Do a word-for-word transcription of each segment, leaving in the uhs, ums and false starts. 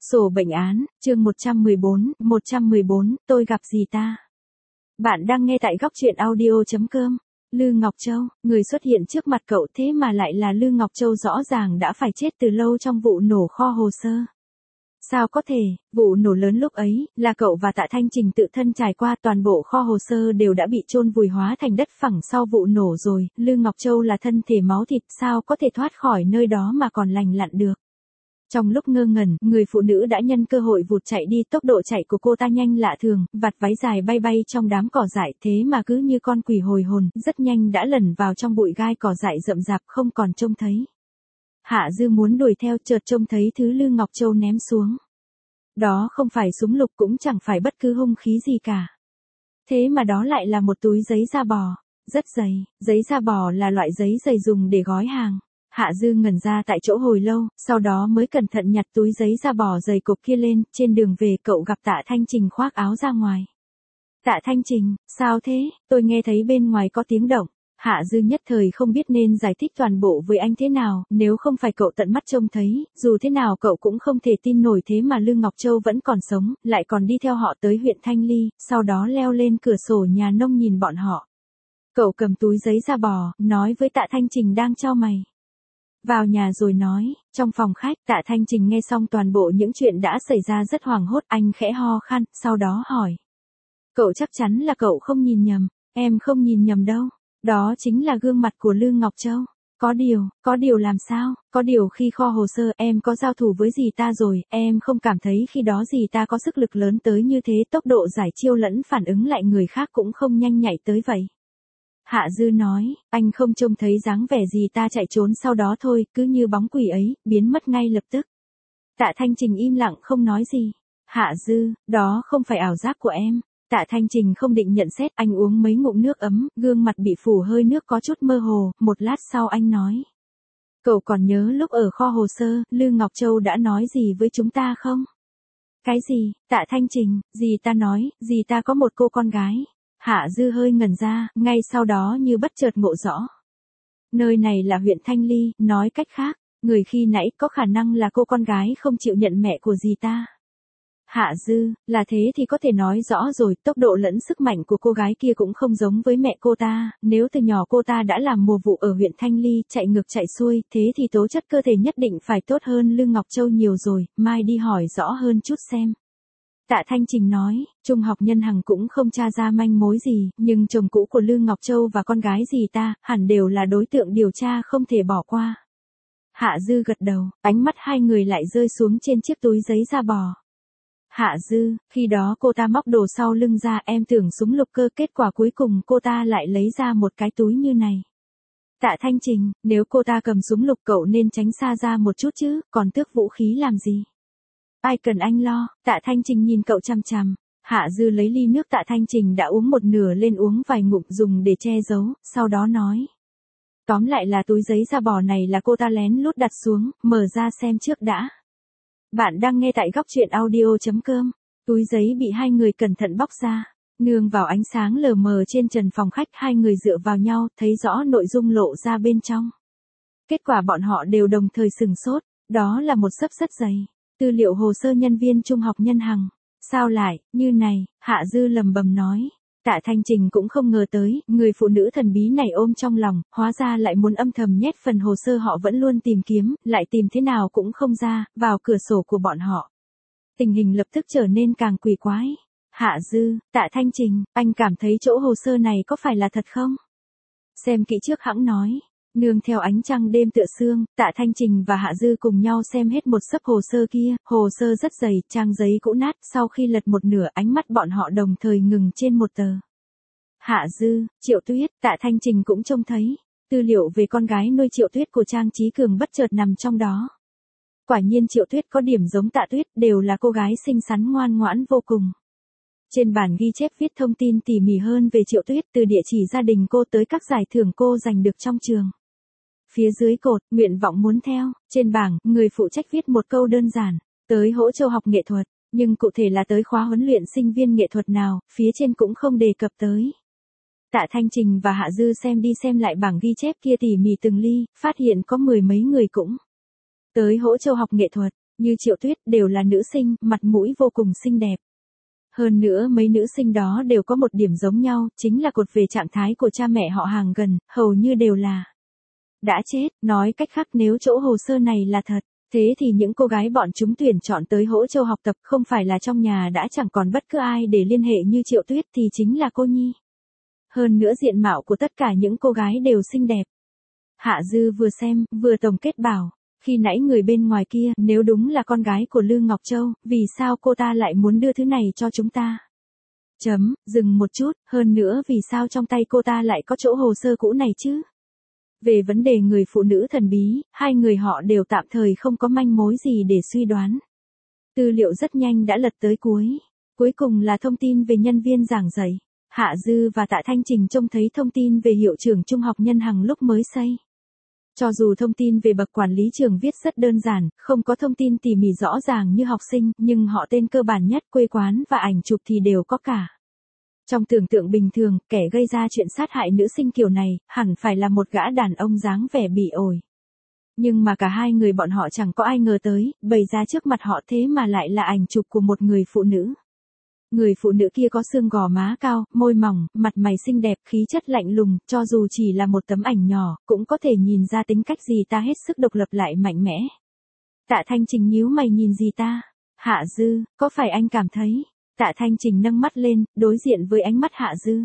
Sổ bệnh án, chương một trăm mười bốn, một trăm mười bốn, tôi gặp gì ta? Bạn đang nghe tại góc truyện audio chấm com. Lư Ngọc Châu, người xuất hiện trước mặt cậu thế mà lại là Lư Ngọc Châu rõ ràng đã phải chết từ lâu trong vụ nổ kho hồ sơ. Sao có thể, vụ nổ lớn lúc ấy, là cậu và Tạ Thanh Trình tự thân trải qua, toàn bộ kho hồ sơ đều đã bị chôn vùi hóa thành đất phẳng sau vụ nổ rồi, Lư Ngọc Châu là thân thể máu thịt, sao có thể thoát khỏi nơi đó mà còn lành lặn được. Trong lúc ngơ ngẩn, người phụ nữ đã nhân cơ hội vụt chạy đi, tốc độ chạy của cô ta nhanh lạ thường, vạt váy dài bay bay trong đám cỏ dại, thế mà cứ như con quỷ hồi hồn, rất nhanh đã lẩn vào trong bụi gai cỏ dại rậm rạp, không còn trông thấy. Hạ Dư muốn đuổi theo, chợt trông thấy thứ Lư Ngọc Châu ném xuống. Đó không phải súng lục, cũng chẳng phải bất cứ hung khí gì cả. Thế mà đó lại là một túi giấy da bò, rất dày, giấy da bò là loại giấy dày dùng để gói hàng. Hạ Dư ngẩn ra tại chỗ hồi lâu, sau đó mới cẩn thận nhặt túi giấy da bò dày cộp kia lên, trên đường về cậu gặp Tạ Thanh Trình khoác áo ra ngoài. Tạ Thanh Trình, sao thế, tôi nghe thấy bên ngoài có tiếng động. Hạ Dư nhất thời không biết nên giải thích toàn bộ với anh thế nào, nếu không phải cậu tận mắt trông thấy, dù thế nào cậu cũng không thể tin nổi thế mà Lư Ngọc Châu vẫn còn sống, lại còn đi theo họ tới huyện Thanh Ly, sau đó leo lên cửa sổ nhà nông nhìn bọn họ. Cậu cầm túi giấy da bò, nói với Tạ Thanh Trình đang chau mày. Vào nhà rồi nói, trong phòng khách, Tạ Thanh Trình nghe xong toàn bộ những chuyện đã xảy ra rất hoảng hốt, anh khẽ ho khan, sau đó hỏi. Cậu chắc chắn là cậu không nhìn nhầm, em không nhìn nhầm đâu, đó chính là gương mặt của Lư Ngọc Châu. Có điều, có điều làm sao, có điều khi kho hồ sơ em có giao thủ với dì ta rồi, em không cảm thấy khi đó dì ta có sức lực lớn tới như thế, tốc độ giải chiêu lẫn phản ứng lại người khác cũng không nhanh nhạy tới vậy. Hạ Dư nói, anh không trông thấy dáng vẻ gì ta chạy trốn sau đó thôi, cứ như bóng quỷ ấy, biến mất ngay lập tức. Tạ Thanh Trình im lặng không nói gì. Hạ Dư, đó không phải ảo giác của em. Tạ Thanh Trình không định nhận xét, anh uống mấy ngụm nước ấm, gương mặt bị phủ hơi nước có chút mơ hồ, một lát sau anh nói. Cậu còn nhớ lúc ở kho hồ sơ, Lư Ngọc Châu đã nói gì với chúng ta không? Cái gì? Tạ Thanh Trình, dì ta nói, dì ta có một cô con gái. Hạ Dư hơi ngẩn ra, ngay sau đó như bất chợt ngộ rõ. Nơi này là huyện Thanh Ly, nói cách khác, người khi nãy có khả năng là cô con gái không chịu nhận mẹ của dì ta. Hạ Dư, là thế thì có thể nói rõ rồi, tốc độ lẫn sức mạnh của cô gái kia cũng không giống với mẹ cô ta, nếu từ nhỏ cô ta đã làm mùa vụ ở huyện Thanh Ly, chạy ngược chạy xuôi, thế thì tố chất cơ thể nhất định phải tốt hơn Lư Ngọc Châu nhiều rồi, mai đi hỏi rõ hơn chút xem. Tạ Thanh Trình nói, Trung học Nhân Hằng cũng không tra ra manh mối gì, nhưng chồng cũ của Lư Ngọc Châu và con gái dì ta, hẳn đều là đối tượng điều tra không thể bỏ qua. Hạ Dư gật đầu, ánh mắt hai người lại rơi xuống trên chiếc túi giấy da bò. Hạ Dư, khi đó cô ta móc đồ sau lưng ra, em tưởng súng lục cơ, kết quả cuối cùng cô ta lại lấy ra một cái túi như này. Tạ Thanh Trình, nếu cô ta cầm súng lục cậu nên tránh xa ra một chút chứ, còn tước vũ khí làm gì? Ai cần anh lo, Tạ Thanh Trình nhìn cậu chằm chằm. Hạ Dư lấy ly nước Tạ Thanh Trình đã uống một nửa lên uống vài ngụm dùng để che giấu, sau đó nói. Tóm lại là túi giấy da bò này là cô ta lén lút đặt xuống, mở ra xem trước đã. Bạn đang nghe tại góc truyện audio chấm com. Túi giấy bị hai người cẩn thận bóc ra. Nương vào ánh sáng lờ mờ trên trần phòng khách, hai người dựa vào nhau, thấy rõ nội dung lộ ra bên trong. Kết quả bọn họ đều đồng thời sừng sốt, đó là một xấp rất dày. Tư liệu hồ sơ nhân viên Trung học Nhân Hằng. Sao lại, như này, Hạ Dư lầm bầm nói. Tạ Thanh Trình cũng không ngờ tới, người phụ nữ thần bí này ôm trong lòng, hóa ra lại muốn âm thầm nhét phần hồ sơ họ vẫn luôn tìm kiếm, lại tìm thế nào cũng không ra, vào cửa sổ của bọn họ. Tình hình lập tức trở nên càng quỷ quái. Hạ Dư, Tạ Thanh Trình, anh cảm thấy chỗ hồ sơ này có phải là thật không? Xem kỹ trước hãng nói. Nương theo ánh trăng đêm tựa sương, Tạ Thanh Trình và Hạ Dư cùng nhau xem hết một xấp hồ sơ kia, hồ sơ rất dày, trang giấy cũ nát, sau khi lật một nửa ánh mắt bọn họ đồng thời ngừng trên một tờ. Hạ Dư, Triệu Tuyết, Tạ Thanh Trình cũng trông thấy, tư liệu về con gái nuôi Triệu Tuyết của Trang Chí Cường bất chợt nằm trong đó. Quả nhiên Triệu Tuyết có điểm giống Tạ Tuyết, đều là cô gái xinh xắn ngoan ngoãn vô cùng. Trên bản ghi chép viết thông tin tỉ mỉ hơn về Triệu Tuyết, từ địa chỉ gia đình cô tới các giải thưởng cô giành được trong trường. Phía dưới cột, nguyện vọng muốn theo, trên bảng, người phụ trách viết một câu đơn giản, tới Hỗ Châu học nghệ thuật, nhưng cụ thể là tới khóa huấn luyện sinh viên nghệ thuật nào, phía trên cũng không đề cập tới. Tạ Thanh Trình và Hạ Dư xem đi xem lại bảng ghi chép kia tỉ mỉ từng ly, phát hiện có mười mấy người cũng tới Hỗ Châu học nghệ thuật, như Triệu Tuyết đều là nữ sinh, mặt mũi vô cùng xinh đẹp. Hơn nữa mấy nữ sinh đó đều có một điểm giống nhau, chính là cột về trạng thái của cha mẹ họ hàng gần, hầu như đều là đã chết, nói cách khác nếu chỗ hồ sơ này là thật, thế thì những cô gái bọn chúng tuyển chọn tới Hỗ Châu học tập không phải là trong nhà đã chẳng còn bất cứ ai để liên hệ như Triệu Tuyết thì chính là cô Nhi. Hơn nữa diện mạo của tất cả những cô gái đều xinh đẹp. Hạ Dư vừa xem, vừa tổng kết bảo, khi nãy người bên ngoài kia, nếu đúng là con gái của Lư Ngọc Châu, vì sao cô ta lại muốn đưa thứ này cho chúng ta? Chấm, dừng một chút, hơn nữa vì sao trong tay cô ta lại có chỗ hồ sơ cũ này chứ? Về vấn đề người phụ nữ thần bí, hai người họ đều tạm thời không có manh mối gì để suy đoán. Tư liệu rất nhanh đã lật tới cuối. Cuối cùng là thông tin về nhân viên giảng dạy. Hạ Dư và Tạ Thanh Trình trông thấy thông tin về hiệu trưởng trung học Nhân Hằng lúc mới xây. Cho dù thông tin về bậc quản lý trường viết rất đơn giản, không có thông tin tỉ mỉ rõ ràng như học sinh, nhưng họ tên cơ bản nhất, quê quán và ảnh chụp thì đều có cả. Trong tưởng tượng bình thường, kẻ gây ra chuyện sát hại nữ sinh kiểu này, hẳn phải là một gã đàn ông dáng vẻ bỉ ổi. Nhưng mà cả hai người bọn họ chẳng có ai ngờ tới, bày ra trước mặt họ thế mà lại là ảnh chụp của một người phụ nữ. Người phụ nữ kia có xương gò má cao, môi mỏng, mặt mày xinh đẹp, khí chất lạnh lùng, cho dù chỉ là một tấm ảnh nhỏ, cũng có thể nhìn ra tính cách gì ta hết sức độc lập lại mạnh mẽ. Tạ Thanh Trình nhíu mày nhìn gì ta? Hạ Dư, có phải anh cảm thấy? Tạ Thanh Trình nâng mắt lên, đối diện với ánh mắt Hạ Dư.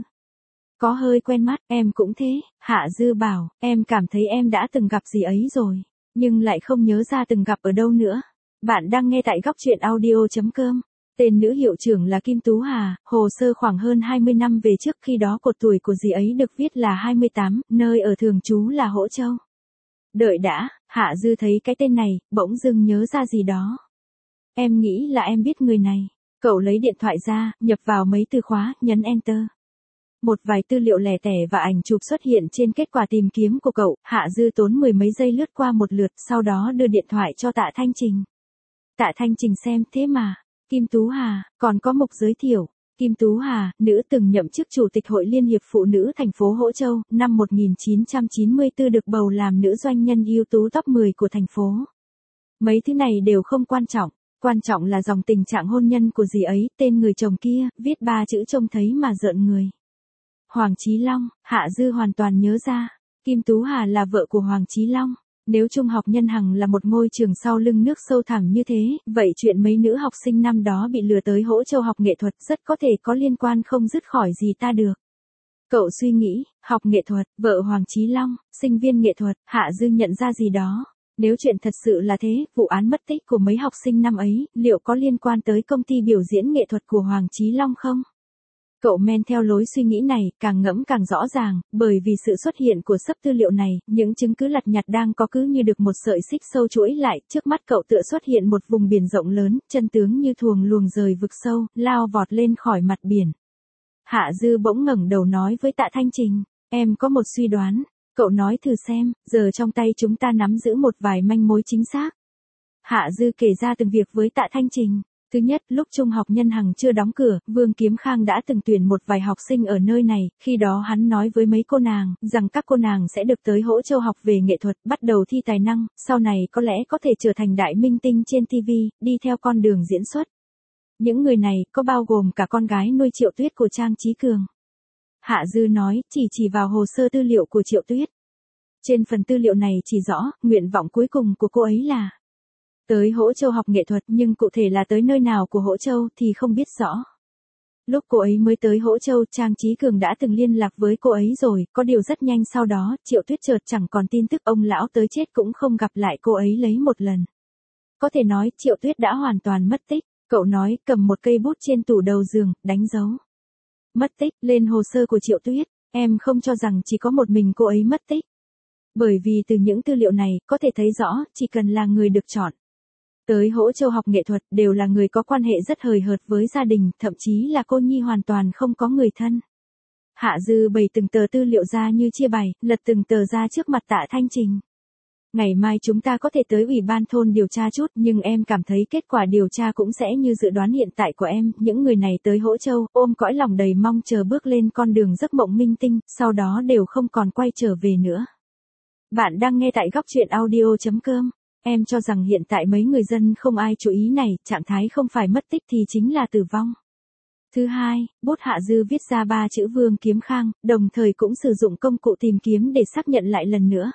Có hơi quen mắt, em cũng thế. Hạ Dư bảo, em cảm thấy em đã từng gặp gì ấy rồi, nhưng lại không nhớ ra từng gặp ở đâu nữa. Bạn đang nghe tại góc truyện audio chấm com. Tên nữ hiệu trưởng là Kim Tú Hà, hồ sơ khoảng hơn hai mươi năm về trước, khi đó cột tuổi của dì ấy được viết là hai mươi tám, nơi ở thường trú là Hỗ Châu. Đợi đã, Hạ Dư thấy cái tên này, bỗng dưng nhớ ra gì đó. Em nghĩ là em biết người này. Cậu lấy điện thoại ra, nhập vào mấy từ khóa, nhấn Enter. Một vài tư liệu lẻ tẻ và ảnh chụp xuất hiện trên kết quả tìm kiếm của cậu, Hạ Dư tốn mười mấy giây lướt qua một lượt, sau đó đưa điện thoại cho Tạ Thanh Trình. Tạ Thanh Trình xem, thế mà, Kim Tú Hà, còn có mục giới thiệu. Kim Tú Hà, nữ từng nhậm chức Chủ tịch Hội Liên hiệp Phụ nữ thành phố Hỗ Châu, năm một nghìn chín trăm chín mươi tư được bầu làm nữ doanh nhân ưu tú top mười của thành phố. Mấy thứ này đều không quan trọng. Quan trọng là dòng tình trạng hôn nhân của dì ấy, tên người chồng kia, viết ba chữ trông thấy mà rợn người. Hoàng Chí Long, Hạ Dư hoàn toàn nhớ ra, Kim Tú Hà là vợ của Hoàng Chí Long. Nếu Trung học Nhân Hằng là một ngôi trường sau lưng nước sâu thẳm như thế, vậy chuyện mấy nữ học sinh năm đó bị lừa tới Hỗ Châu học nghệ thuật rất có thể có liên quan không dứt khỏi gì ta được. Cậu suy nghĩ, học nghệ thuật, vợ Hoàng Chí Long, sinh viên nghệ thuật, Hạ Dư nhận ra gì đó. Nếu chuyện thật sự là thế, vụ án mất tích của mấy học sinh năm ấy, liệu có liên quan tới công ty biểu diễn nghệ thuật của Hoàng Chí Long không? Cậu men theo lối suy nghĩ này, càng ngẫm càng rõ ràng, bởi vì sự xuất hiện của sấp tư liệu này, những chứng cứ lặt nhặt đang có cứ như được một sợi xích sâu chuỗi lại, trước mắt cậu tựa xuất hiện một vùng biển rộng lớn, chân tướng như thuồng luồng rời vực sâu, lao vọt lên khỏi mặt biển. Hạ Dư bỗng ngẩng đầu nói với Tạ Thanh Trình, em có một suy đoán. Cậu nói thử xem, giờ trong tay chúng ta nắm giữ một vài manh mối chính xác. Hạ Dư kể ra từng việc với Tạ Thanh Trình. Thứ nhất, lúc Trung học Nhân Hằng chưa đóng cửa, Vương Kiếm Khang đã từng tuyển một vài học sinh ở nơi này, khi đó hắn nói với mấy cô nàng, rằng các cô nàng sẽ được tới Hỗ Châu học về nghệ thuật, bắt đầu thi tài năng, sau này có lẽ có thể trở thành đại minh tinh trên ti vi, đi theo con đường diễn xuất. Những người này, có bao gồm cả con gái nuôi Triệu Tuyết của Trang Trí Cường. Hạ Dư nói, chỉ chỉ vào hồ sơ tư liệu của Triệu Tuyết. Trên phần tư liệu này chỉ rõ, nguyện vọng cuối cùng của cô ấy là tới Hỗ Châu học nghệ thuật, nhưng cụ thể là tới nơi nào của Hỗ Châu thì không biết rõ. Lúc cô ấy mới tới Hỗ Châu, Trang Trí Cường đã từng liên lạc với cô ấy rồi, có điều rất nhanh sau đó, Triệu Tuyết chợt chẳng còn tin tức, ông lão tới chết cũng không gặp lại cô ấy lấy một lần. Có thể nói, Triệu Tuyết đã hoàn toàn mất tích. Cậu nói, cầm một cây bút trên tủ đầu giường, đánh dấu mất tích lên hồ sơ của Triệu Tuyết. Em không cho rằng chỉ có một mình cô ấy mất tích. Bởi vì từ những tư liệu này, có thể thấy rõ, chỉ cần là người được chọn tới Hỗ Châu học nghệ thuật, đều là người có quan hệ rất hời hợt với gia đình, thậm chí là cô nhi hoàn toàn không có người thân. Hạ Dư bày từng tờ tư liệu ra như chia bài, lật từng tờ ra trước mặt Tạ Thanh Trình. Ngày mai chúng ta có thể tới ủy ban thôn điều tra chút, nhưng em cảm thấy kết quả điều tra cũng sẽ như dự đoán hiện tại của em, những người này tới Hỗ Châu, ôm cõi lòng đầy mong chờ bước lên con đường giấc mộng minh tinh, sau đó đều không còn quay trở về nữa. Bạn đang nghe tại góc truyện audio chấm com. Em cho rằng hiện tại mấy người dân không ai chú ý này, trạng thái không phải mất tích thì chính là tử vong. Thứ hai, bút Hạ Dư viết ra ba chữ Vương Kiếm Khang, đồng thời cũng sử dụng công cụ tìm kiếm để xác nhận lại lần nữa.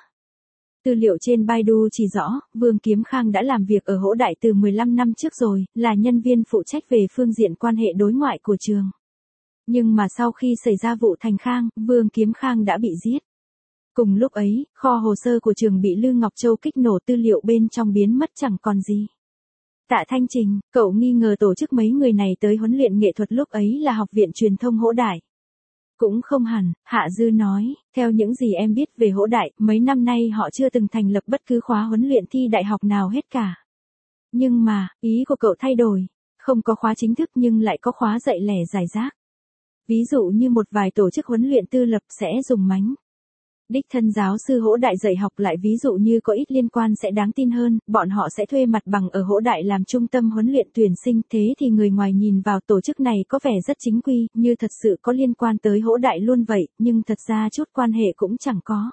Tư liệu trên Baidu chỉ rõ, Vương Kiếm Khang đã làm việc ở Hỗ Đại từ mười lăm năm trước rồi, là nhân viên phụ trách về phương diện quan hệ đối ngoại của trường. Nhưng mà sau khi xảy ra vụ Thành Khang, Vương Kiếm Khang đã bị giết. Cùng lúc ấy, kho hồ sơ của trường bị Lư Ngọc Châu kích nổ, tư liệu bên trong biến mất chẳng còn gì. Tạ Thanh Trình, cậu nghi ngờ tổ chức mấy người này tới huấn luyện nghệ thuật lúc ấy là Học viện Truyền thông Hỗ Đại. Cũng không hẳn, Hạ Dư nói, theo những gì em biết về Hỗ Đại, mấy năm nay họ chưa từng thành lập bất cứ khóa huấn luyện thi đại học nào hết cả. Nhưng mà, ý của cậu thay đổi, không có khóa chính thức nhưng lại có khóa dạy lẻ rải rác. Ví dụ như một vài tổ chức huấn luyện tư lập sẽ dùng mánh đích thân giáo sư Hỗ Đại dạy học, lại ví dụ như có ít liên quan sẽ đáng tin hơn, bọn họ sẽ thuê mặt bằng ở Hỗ Đại làm trung tâm huấn luyện tuyển sinh, thế thì người ngoài nhìn vào tổ chức này có vẻ rất chính quy, như thật sự có liên quan tới Hỗ Đại luôn vậy, nhưng thật ra chút quan hệ cũng chẳng có.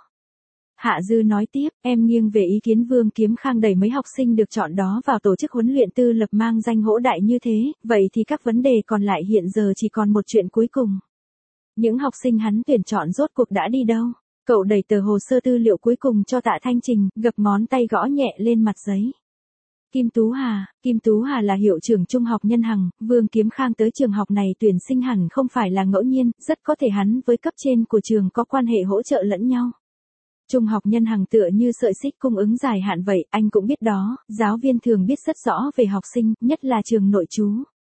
Hạ Dư nói tiếp, em nghiêng về ý kiến Vương Kiếm Khang đẩy mấy học sinh được chọn đó vào tổ chức huấn luyện tư lập mang danh Hỗ Đại như thế, vậy thì các vấn đề còn lại hiện giờ chỉ còn một chuyện cuối cùng. Những học sinh hắn tuyển chọn rốt cuộc đã đi đâu? Cậu đẩy tờ hồ sơ tư liệu cuối cùng cho Tạ Thanh Trình, gập ngón tay gõ nhẹ lên mặt giấy. Kim Tú Hà, Kim Tú Hà là hiệu trưởng trung học Nhân Hằng, Vương Kiếm Khang tới trường học này tuyển sinh hẳn không phải là ngẫu nhiên, rất có thể hắn với cấp trên của trường có quan hệ hỗ trợ lẫn nhau. Trung học Nhân Hằng tựa như sợi xích cung ứng dài hạn vậy, anh cũng biết đó, giáo viên thường biết rất rõ về học sinh, nhất là trường nội trú.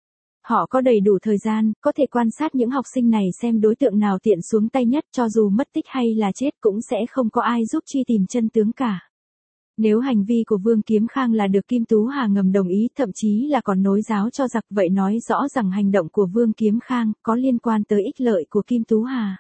Họ có đầy đủ thời gian, có thể quan sát những học sinh này xem đối tượng nào tiện xuống tay nhất, cho dù mất tích hay là chết cũng sẽ không có ai giúp truy tìm chân tướng cả. Nếu hành vi của Vương Kiếm Khang là được Kim Tú Hà ngầm đồng ý, thậm chí là còn nối giáo cho giặc, vậy nói rõ rằng hành động của Vương Kiếm Khang có liên quan tới ích lợi của Kim Tú Hà.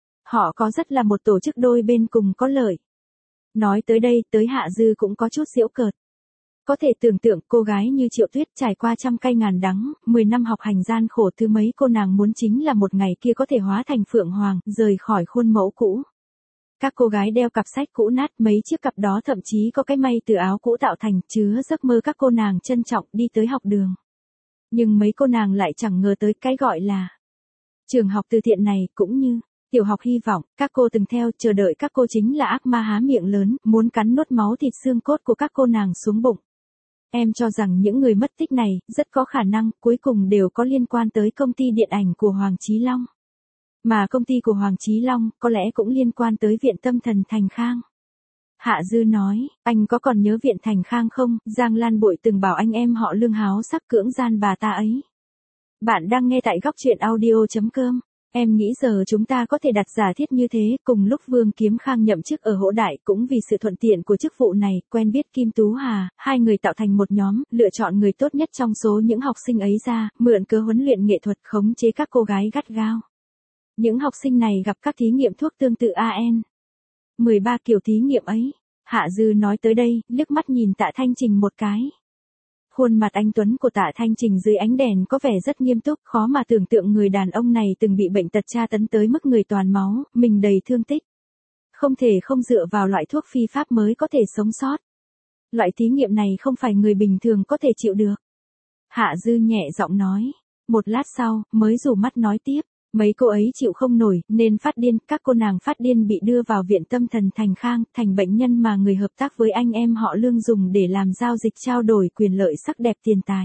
Họ có rất là một tổ chức đôi bên cùng có lợi. Nói tới đây, tới Hạ Dư cũng có chút giễu cợt. Có thể tưởng tượng cô gái như Triệu Tuyết trải qua trăm cay ngàn đắng, mười năm học hành gian khổ, thứ mấy cô nàng muốn chính là một ngày kia có thể hóa thành phượng hoàng, rời khỏi khuôn mẫu cũ. Các cô gái đeo cặp sách cũ nát, mấy chiếc cặp đó thậm chí có cái may từ áo cũ tạo thành, chứa giấc mơ các cô nàng trân trọng đi tới học đường. Nhưng mấy cô nàng lại chẳng ngờ tới cái gọi là trường học từ thiện này, cũng như tiểu học hy vọng, các cô từng theo chờ đợi các cô chính là ác ma há miệng lớn, muốn cắn nuốt máu thịt xương cốt của các cô nàng xuống bụng. Em cho rằng những người mất tích này, rất có khả năng, cuối cùng đều có liên quan tới công ty điện ảnh của Hoàng Chí Long. Mà công ty của Hoàng Chí Long, có lẽ cũng liên quan tới Viện Tâm Thần Thành Khang. Hạ Dư nói, anh có còn nhớ Viện Thành Khang không? Giang Lan Bội từng bảo anh em họ Lương háo sắc cưỡng gian bà ta ấy. Bạn đang nghe tại góc truyện audio chấm com. Em nghĩ giờ chúng ta có thể đặt giả thiết như thế, cùng lúc Vương Kiếm Khang nhậm chức ở Hỗ Đại, cũng vì sự thuận tiện của chức vụ này, quen biết Kim Tú Hà, hai người tạo thành một nhóm, lựa chọn người tốt nhất trong số những học sinh ấy ra, mượn cớ huấn luyện nghệ thuật khống chế các cô gái gắt gao. Những học sinh này gặp các thí nghiệm thuốc tương tự a en. mười ba kiểu thí nghiệm ấy. Hạ Dư nói tới đây, liếc mắt nhìn Tạ Thanh Trình một cái. Khuôn mặt anh tuấn của Tạ Thanh Trình dưới ánh đèn có vẻ rất nghiêm túc, khó mà tưởng tượng người đàn ông này từng bị bệnh tật tra tấn tới mức người toàn máu, mình đầy thương tích. Không thể không dựa vào loại thuốc phi pháp mới có thể sống sót. Loại thí nghiệm này không phải người bình thường có thể chịu được. Hạ Dư nhẹ giọng nói. Một lát sau, mới rủ mắt nói tiếp. Mấy cô ấy chịu không nổi, nên phát điên, các cô nàng phát điên bị đưa vào Viện Tâm Thần Thành Khang, thành bệnh nhân mà người hợp tác với anh em họ Lương dùng để làm giao dịch trao đổi quyền lợi sắc đẹp tiền tài.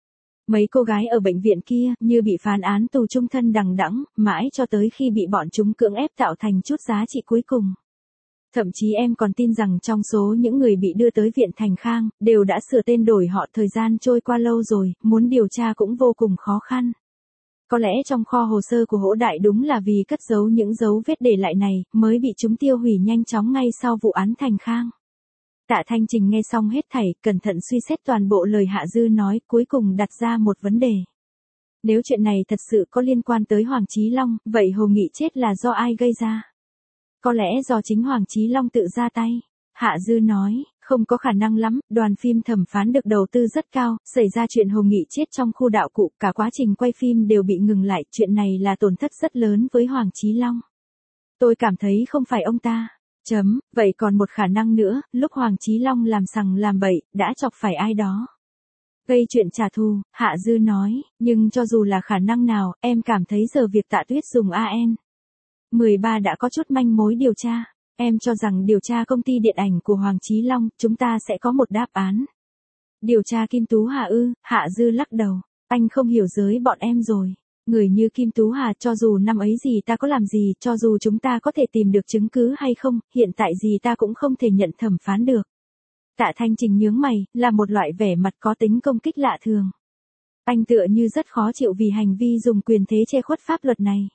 Mấy cô gái ở bệnh viện kia, như bị phán án tù chung thân đằng đẵng, mãi cho tới khi bị bọn chúng cưỡng ép tạo thành chút giá trị cuối cùng. Thậm chí em còn tin rằng trong số những người bị đưa tới Viện Thành Khang, đều đã sửa tên đổi họ, thời gian trôi qua lâu rồi, muốn điều tra cũng vô cùng khó khăn. Có lẽ trong kho hồ sơ của Hỗ Đại đúng là vì cất giấu những dấu vết để lại này, mới bị chúng tiêu hủy nhanh chóng ngay sau vụ án Thành Khang. Tạ Thanh Trình nghe xong hết thảy, cẩn thận suy xét toàn bộ lời Hạ Dư nói, cuối cùng đặt ra một vấn đề. Nếu chuyện này thật sự có liên quan tới Hoàng Chí Long, vậy Hồ Nghị chết là do ai gây ra? Có lẽ do chính Hoàng Chí Long tự ra tay. Hạ Dư nói, không có khả năng lắm, đoàn phim Thẩm Phán được đầu tư rất cao, xảy ra chuyện Hồ Nghị chết trong khu đạo cụ, cả quá trình quay phim đều bị ngừng lại, chuyện này là tổn thất rất lớn với Hoàng Chí Long. Tôi cảm thấy không phải ông ta. Chấm, vậy còn một khả năng nữa, lúc Hoàng Chí Long làm sằng làm bậy, đã chọc phải ai đó. Gây chuyện trả thù, Hạ Dư nói, nhưng cho dù là khả năng nào, em cảm thấy giờ việc Tạ Tuyết dùng a en mười ba đã có chút manh mối điều tra. Em cho rằng điều tra công ty điện ảnh của Hoàng Chí Long, chúng ta sẽ có một đáp án. Điều tra Kim Tú Hà ư, Hạ Dư lắc đầu. Anh không hiểu giới bọn em rồi. Người như Kim Tú Hà cho dù năm ấy gì ta có làm gì, cho dù chúng ta có thể tìm được chứng cứ hay không, hiện tại gì ta cũng không thể nhận thẩm phán được. Tạ Thanh Trình nhướng mày, là một loại vẻ mặt có tính công kích lạ thường. Anh tựa như rất khó chịu vì hành vi dùng quyền thế che khuất pháp luật này.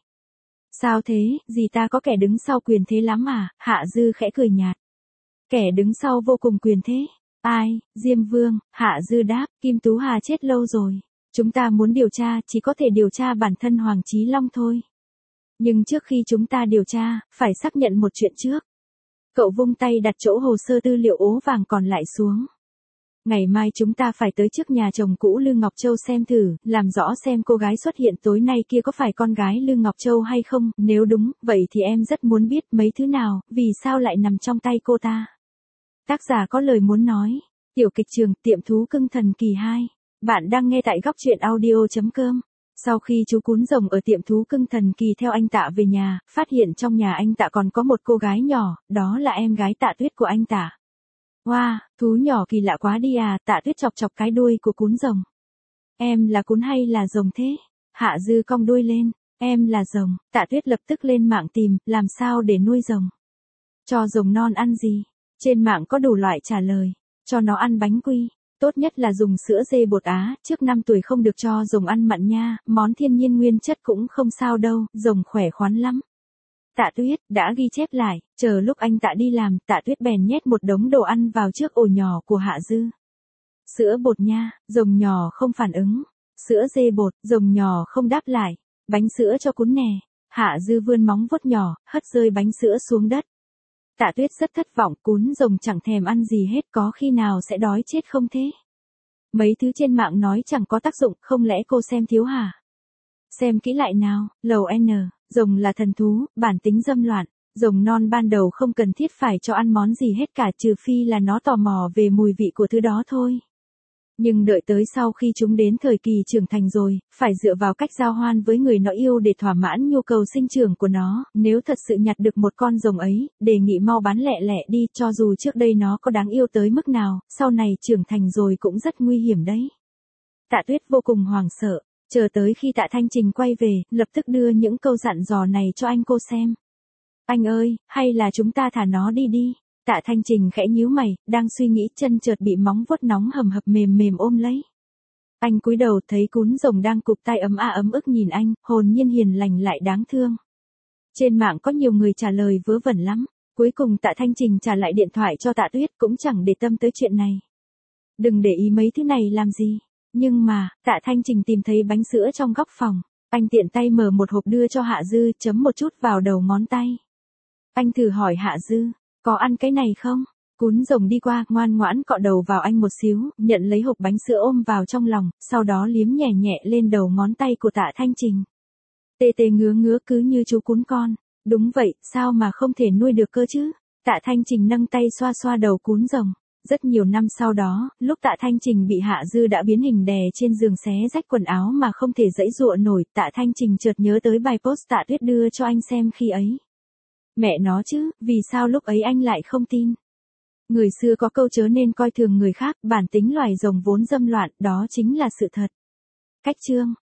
Sao thế, gì ta có kẻ đứng sau quyền thế lắm à, Hạ Dư khẽ cười nhạt. Kẻ đứng sau vô cùng quyền thế. Ai, Diêm Vương, Hạ Dư đáp, Kim Tú Hà chết lâu rồi. Chúng ta muốn điều tra, chỉ có thể điều tra bản thân Hoàng Chí Long thôi. Nhưng trước khi chúng ta điều tra, phải xác nhận một chuyện trước. Cậu vung tay đặt chỗ hồ sơ tư liệu ố vàng còn lại xuống. Ngày mai chúng ta phải tới trước nhà chồng cũ Lư Ngọc Châu xem thử, làm rõ xem cô gái xuất hiện tối nay kia có phải con gái Lư Ngọc Châu hay không, nếu đúng, vậy thì em rất muốn biết mấy thứ nào, vì sao lại nằm trong tay cô ta. Tác giả có lời muốn nói. Tiểu kịch trường, tiệm thú cưng thần kỳ hai. Bạn đang nghe tại góc truyện audio chấm com. Sau khi chú cún rồng ở tiệm thú cưng thần kỳ theo anh Tạ về nhà, phát hiện trong nhà anh Tạ còn có một cô gái nhỏ, đó là em gái Tạ Tuyết của anh Tạ. Wow, thú nhỏ kỳ lạ quá đi à, Tạ Tuyết chọc chọc cái đuôi của cún rồng. Em là cún hay là rồng thế? Hạ Dư cong đuôi lên, em là rồng, Tạ Tuyết lập tức lên mạng tìm, làm sao để nuôi rồng. Cho rồng non ăn gì? Trên mạng có đủ loại trả lời, cho nó ăn bánh quy. Tốt nhất là dùng sữa dê bột Á, trước năm tuổi không được cho rồng ăn mặn nha, món thiên nhiên nguyên chất cũng không sao đâu, rồng khỏe khoắn lắm. Tạ Tuyết đã ghi chép lại, chờ lúc anh Tạ đi làm, Tạ Tuyết bèn nhét một đống đồ ăn vào trước ổ nhỏ của Hạ Dư. Sữa bột nha, rồng nhỏ không phản ứng. Sữa dê bột, rồng nhỏ không đáp lại. Bánh sữa cho cún nè. Hạ Dư vươn móng vuốt nhỏ, hất rơi bánh sữa xuống đất. Tạ Tuyết rất thất vọng, cún rồng chẳng thèm ăn gì hết, có khi nào sẽ đói chết không thế? Mấy thứ trên mạng nói chẳng có tác dụng, không lẽ cô xem thiếu hả? Xem kỹ lại nào, lầu N, rồng là thần thú, bản tính dâm loạn, rồng non ban đầu không cần thiết phải cho ăn món gì hết cả trừ phi là nó tò mò về mùi vị của thứ đó thôi. Nhưng đợi tới sau khi chúng đến thời kỳ trưởng thành rồi, phải dựa vào cách giao hoan với người nó yêu để thỏa mãn nhu cầu sinh trưởng của nó, nếu thật sự nhặt được một con rồng ấy, đề nghị mau bán lẹ lẹ đi, cho dù trước đây nó có đáng yêu tới mức nào, sau này trưởng thành rồi cũng rất nguy hiểm đấy. Tạ Tuyết vô cùng hoảng sợ, chờ tới khi Tạ Thanh Trình quay về, lập tức đưa những câu dặn dò này cho anh cô xem. Anh ơi, hay là chúng ta thả nó đi đi. Tạ Thanh Trình khẽ nhíu mày, đang suy nghĩ chân chợt bị móng vuốt nóng hầm hập mềm mềm ôm lấy. Anh cúi đầu thấy cún rồng đang cụp tay ấm a ấm ức nhìn anh, hồn nhiên hiền lành lại đáng thương. Trên mạng có nhiều người trả lời vớ vẩn lắm, cuối cùng Tạ Thanh Trình trả lại điện thoại cho Tạ Tuyết cũng chẳng để tâm tới chuyện này. Đừng để ý mấy thứ này làm gì. Nhưng mà, Tạ Thanh Trình tìm thấy bánh sữa trong góc phòng, anh tiện tay mở một hộp đưa cho Hạ Dư, chấm một chút vào đầu ngón tay. Anh thử hỏi Hạ Dư, có ăn cái này không? Cún rồng đi qua, ngoan ngoãn cọ đầu vào anh một xíu, nhận lấy hộp bánh sữa ôm vào trong lòng, sau đó liếm nhẹ nhẹ lên đầu ngón tay của Tạ Thanh Trình. Tê tê ngứa ngứa cứ như chú cún con. Đúng vậy, sao mà không thể nuôi được cơ chứ? Tạ Thanh Trình nâng tay xoa xoa đầu cún rồng. Rất nhiều năm sau đó, lúc Tạ Thanh Trình bị Hạ Dư đã biến hình đè trên giường xé rách quần áo mà không thể giãy giụa nổi, Tạ Thanh Trình chợt nhớ tới bài post Tạ Tuyết đưa cho anh xem khi ấy. Mẹ nó chứ, vì sao lúc ấy anh lại không tin? Người xưa có câu chớ nên coi thường người khác, bản tính loài rồng vốn dâm loạn, đó chính là sự thật. Cách chương